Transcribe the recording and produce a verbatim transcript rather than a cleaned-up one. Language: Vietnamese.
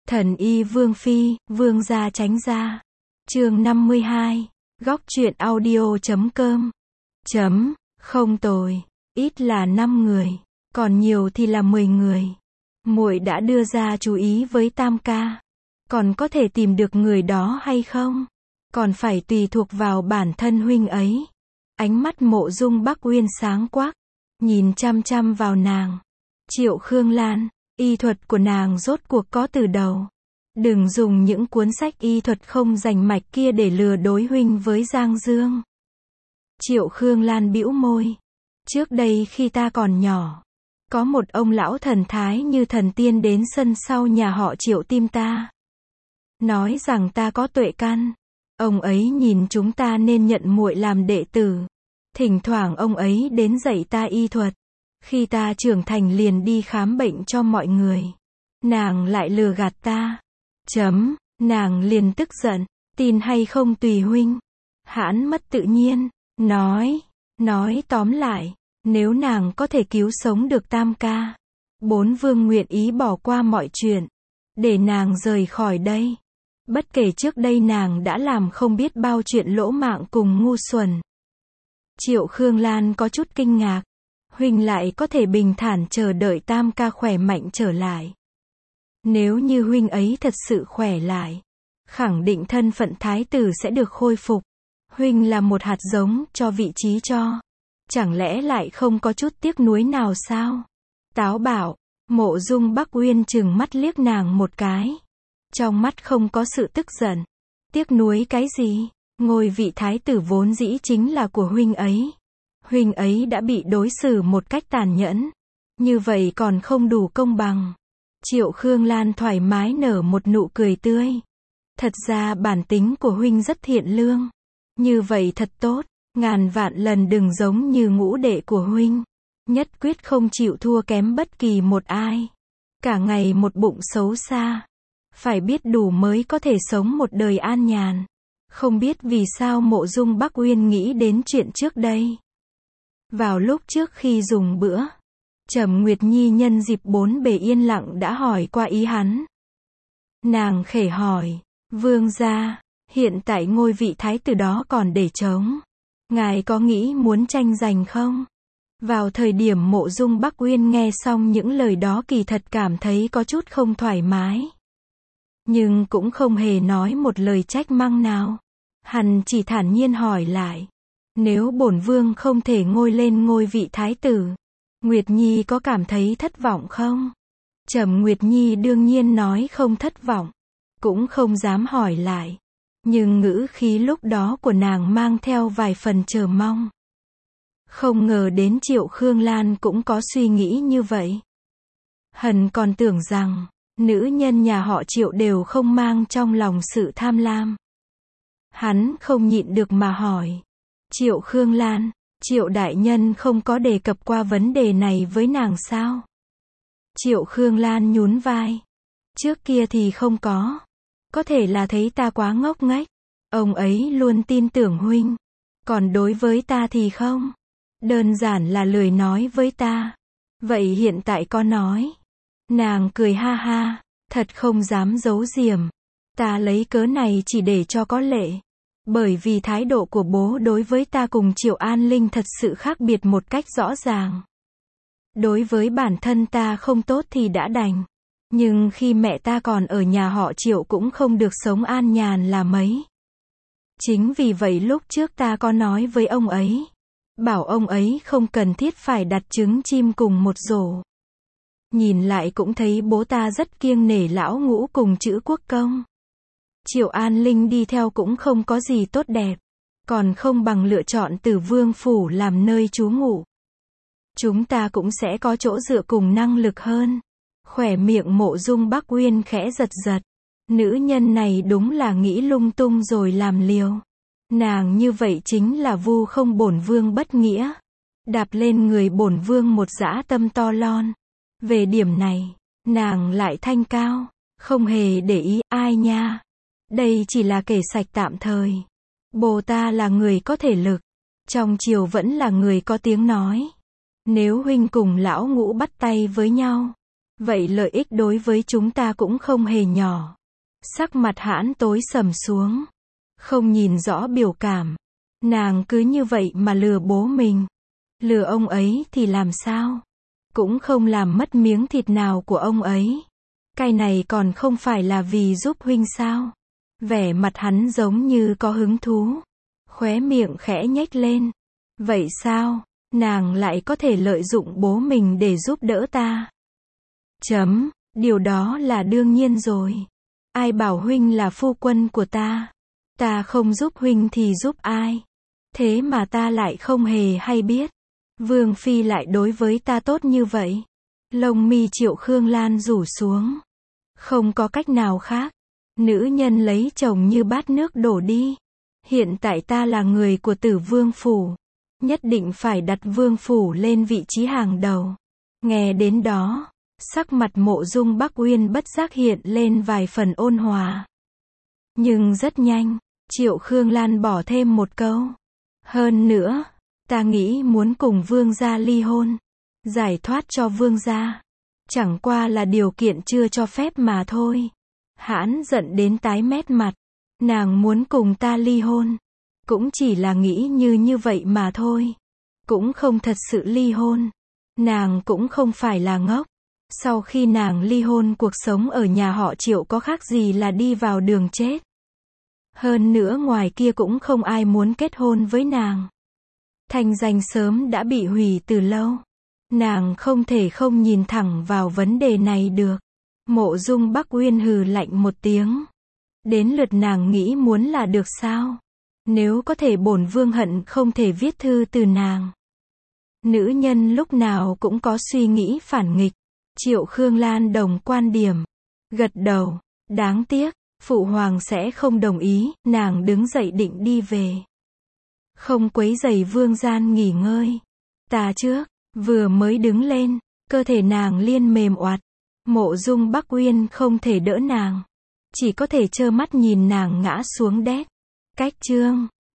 Thần y Vương Phi, Vương gia tránh ra. Chương năm mươi hai. Góc truyện audio chấm com. Chấm, không tồi. Ít là năm người. Còn nhiều thì là mười người. Muội đã đưa ra chú ý với Tam ca. Còn có thể tìm được người đó hay không? Còn phải tùy thuộc vào bản thân huynh ấy. Ánh mắt Mộ Dung Bắc Uyên sáng quắc. Nhìn chăm chăm vào nàng. Triệu Khương Lan, y thuật của nàng rốt cuộc có từ đầu. Đừng dùng những cuốn sách y thuật không rành mạch kia để lừa đối huynh với Giang Dương. Triệu Khương Lan bĩu môi. Trước đây khi ta còn nhỏ, có một ông lão thần thái như thần tiên đến sân sau nhà họ Triệu tìm ta. Nói rằng ta có tuệ căn. Ông ấy nhìn chúng ta nên nhận muội làm đệ tử. Thỉnh thoảng ông ấy đến dạy ta y thuật. Khi ta trưởng thành liền đi khám bệnh cho mọi người. Nàng lại lừa gạt ta. Chấm, nàng liền tức giận. Tin hay không tùy huynh. Hãn mất tự nhiên. Nói, nói tóm lại, nếu nàng có thể cứu sống được Tam ca, bốn vương nguyện ý bỏ qua mọi chuyện, để nàng rời khỏi đây. Bất kể trước đây nàng đã làm không biết bao chuyện lỗ mãng cùng ngu xuẩn. Triệu Khương Lan có chút kinh ngạc. Huynh lại có thể bình thản chờ đợi Tam ca khỏe mạnh trở lại. Nếu như huynh ấy thật sự khỏe lại, khẳng định thân phận thái tử sẽ được khôi phục. Huynh là một hạt giống cho vị trí cho. Chẳng lẽ lại không có chút tiếc nuối nào sao? Táo bạo, Mộ Dung Bắc Uyên trừng mắt liếc nàng một cái. Trong mắt không có sự tức giận. Tiếc nuối cái gì? Ngôi vị thái tử vốn dĩ chính là của huynh ấy. Huynh ấy đã bị đối xử một cách tàn nhẫn. Như vậy còn không đủ công bằng. Triệu Khương Lan thoải mái nở một nụ cười tươi. Thật ra bản tính của huynh rất thiện lương. Như vậy thật tốt. Ngàn vạn lần đừng giống như ngũ đệ của huynh. Nhất quyết không chịu thua kém bất kỳ một ai. Cả ngày một bụng xấu xa. Phải biết đủ mới có thể sống một đời an nhàn. Không biết vì sao Mộ Dung Bắc Uyên nghĩ đến chuyện trước đây. Vào lúc trước khi dùng bữa, Trầm Nguyệt Nhi nhân dịp bốn bề yên lặng đã hỏi qua ý hắn. Nàng khẽ hỏi, vương gia, hiện tại ngôi vị thái tử đó còn để trống. Ngài có nghĩ muốn tranh giành không? Vào thời điểm Mộ Dung Bắc Uyên nghe xong những lời đó kỳ thật cảm thấy có chút không thoải mái. Nhưng cũng không hề nói một lời trách mắng nào. Hắn chỉ thản nhiên hỏi lại. Nếu bổn vương không thể ngôi lên ngôi vị thái tử, Nguyệt Nhi có cảm thấy thất vọng không? Trầm Nguyệt Nhi đương nhiên nói không thất vọng. Cũng không dám hỏi lại. Nhưng ngữ khí lúc đó của nàng mang theo vài phần chờ mong. Không ngờ đến Triệu Khương Lan cũng có suy nghĩ như vậy. Hắn còn tưởng rằng, nữ nhân nhà họ Triệu đều không mang trong lòng sự tham lam. Hắn không nhịn được mà hỏi. Triệu Khương Lan, Triệu đại nhân không có đề cập qua vấn đề này với nàng sao? Triệu Khương Lan nhún vai. Trước kia thì không có. Có thể là thấy ta quá ngốc nghếch. Ông ấy luôn tin tưởng huynh. Còn đối với ta thì không. Đơn giản là lười nói với ta. Vậy hiện tại có nói. Nàng cười ha ha. Thật không dám giấu giềm. Ta lấy cớ này chỉ để cho có lệ. Bởi vì thái độ của bố đối với ta cùng Triệu An Linh thật sự khác biệt một cách rõ ràng. Đối với bản thân ta không tốt thì đã đành. Nhưng khi mẹ ta còn ở nhà họ Triệu cũng không được sống an nhàn là mấy. Chính vì vậy lúc trước ta có nói với ông ấy. Bảo ông ấy không cần thiết phải đặt trứng chim cùng một rổ. Nhìn lại cũng thấy bố ta rất kiêng nể lão ngũ cùng chữ quốc công. Triệu An Linh đi theo cũng không có gì tốt đẹp. Còn không bằng lựa chọn Tử Vương Phủ làm nơi trú ngụ. Chúng ta cũng sẽ có chỗ dựa cùng năng lực hơn. Khỏe miệng Mộ Dung Bắc Uyên khẽ giật giật. Nữ nhân này đúng là nghĩ lung tung rồi làm liều. Nàng như vậy chính là vu không bổn vương bất nghĩa. Đạp lên người bổn vương một dã tâm to lon. Về điểm này, nàng lại thanh cao. Không hề để ý ai nha. Đây chỉ là kể sạch tạm thời. Bồ ta là người có thể lực. Trong triều vẫn là người có tiếng nói. Nếu huynh cùng lão ngũ bắt tay với nhau, vậy lợi ích đối với chúng ta cũng không hề nhỏ. Sắc mặt Hãn tối sầm xuống. Không nhìn rõ biểu cảm. Nàng cứ như vậy mà lừa bố mình. Lừa ông ấy thì làm sao? Cũng không làm mất miếng thịt nào của ông ấy. Cái này còn không phải là vì giúp huynh sao? Vẻ mặt hắn giống như có hứng thú. Khóe miệng khẽ nhếch lên. Vậy sao? Nàng lại có thể lợi dụng bố mình để giúp đỡ ta? Chấm, điều đó là đương nhiên rồi. Ai bảo huynh là phu quân của ta? Ta không giúp huynh thì giúp ai? Thế mà ta lại không hề hay biết. Vương phi lại đối với ta tốt như vậy. Lông mi Triệu Khương Lan rủ xuống. Không có cách nào khác. Nữ nhân lấy chồng như bát nước đổ đi. Hiện tại ta là người của Tử Vương phủ. Nhất định phải đặt Vương phủ lên vị trí hàng đầu. Nghe đến đó, sắc mặt Mộ Dung Bắc Uyên bất giác hiện lên vài phần ôn hòa. Nhưng rất nhanh, Triệu Khương Lan bỏ thêm một câu. Hơn nữa, ta nghĩ muốn cùng Vương gia ly hôn. Giải thoát cho Vương gia. Chẳng qua là điều kiện chưa cho phép mà thôi. Hãn giận đến tái mét mặt. Nàng muốn cùng ta ly hôn. Cũng chỉ là nghĩ như như vậy mà thôi. Cũng không thật sự ly hôn. Nàng cũng không phải là ngốc. Sau khi nàng ly hôn, cuộc sống ở nhà họ Triệu có khác gì là đi vào đường chết. Hơn nữa ngoài kia cũng không ai muốn kết hôn với nàng. Thành danh sớm đã bị hủy từ lâu. Nàng không thể không nhìn thẳng vào vấn đề này được. Mộ Dung Bắc Uyên hừ lạnh một tiếng. Đến lượt nàng nghĩ muốn là được sao? Nếu có thể, bổn vương hận không thể viết thư từ nàng. Nữ nhân lúc nào cũng có suy nghĩ phản nghịch. Triệu Khương Lan đồng quan điểm. Gật đầu. Đáng tiếc, phụ hoàng sẽ không đồng ý. Nàng đứng dậy định đi về. Không quấy rầy vương gian nghỉ ngơi. Ta trước. Vừa mới đứng lên, cơ thể nàng liên mềm oặt. Mộ Dung Bắc Uyên không thể đỡ nàng. Chỉ có thể trơ mắt nhìn nàng ngã xuống đét. Cách chương